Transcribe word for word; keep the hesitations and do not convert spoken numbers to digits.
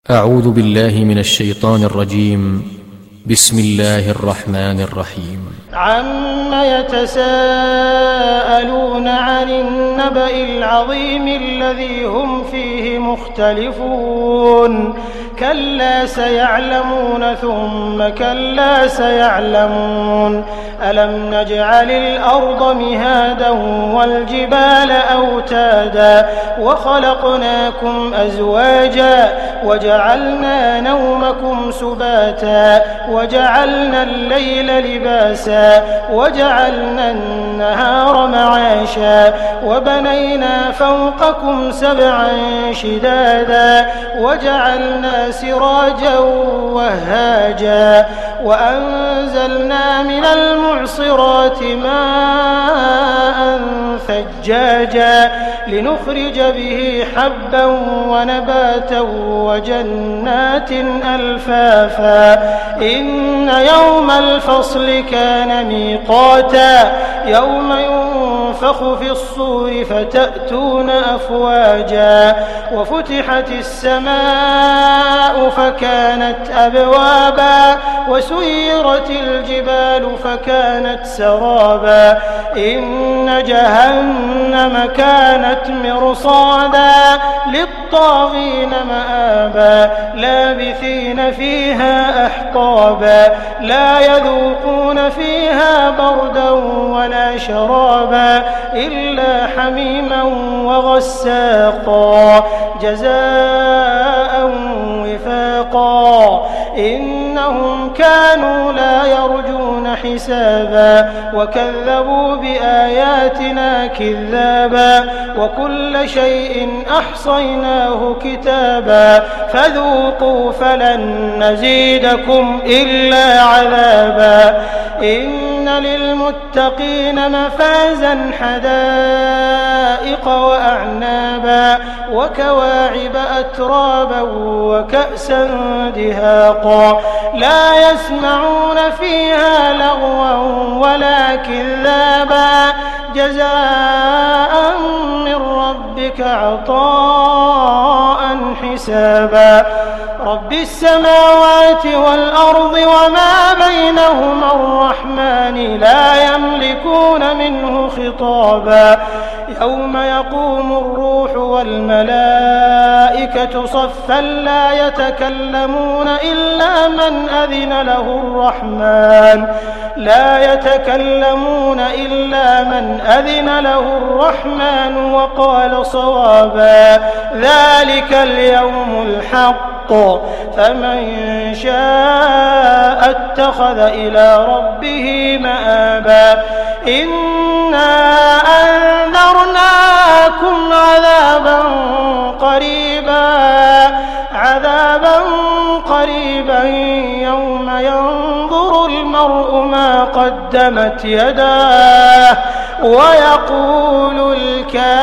أعوذ بالله من الشيطان الرجيم. بسم الله الرحمن الرحيم. عم يتساءلون عن النبأ العظيم الذي هم فيه مختلفون كلا سيعلمون ثم كلا سيعلمون ألم نجعل الأرض مهادا والجبال أوتادا وخلقناكم أزواجا وجعلنا نومكم سباتا وجعلنا الليل لباسا وجعلنا النهار معاشا وبنينا فوقكم سبعا شدادا وجعلنا سراجا وهاجا وأنزلنا من المعصرات ماء ثجاجا لنخرج به حبا ونباتا وجنات ألفافا إن يوم الفصل كان ميقاتا يوم ينفخ في الصور فتأتون أفواجا وفتحت السماء فكانت أبوابا وسيرت الجبال فكانت سرابا إن جهنم كانت مرصادا للطاغين مآبا لابثين فيها أحقابا لا يذوقون فيها بردا ولا شرابا إلا حميما وغساقا جزاء وفاقا إنهم كانوا لا يرجون حسابا وكذبوا بآياتنا كذابا وكل شيء أحصيناه كتابا فذوقوا فلن نزيدكم إلا عذابا إن للمتقين مفازا حدائق وأعنابا وكواعب أترابا وكأسا دهاقا لا يسمعون فيها لغوا ولا كذابا جزاء من ربك عطاء حسابا رب السماوات والأرض وما بينهما الرحمن لا يملكون منه خطابا يوم يقوم الروح والملائكة صفا لا يتكلمون إلا من أذن له الرحمن لا يتكلمون إلا من أذن له الرحمن وقال صوابا ذلك اليوم الحق فمن شاء اتخذ إلى ربه مآبا إنا أنذرناكم عذابا قريبا عذابا قريبا يوم ينظر المرء ما قدمت يداه ويقول الكافر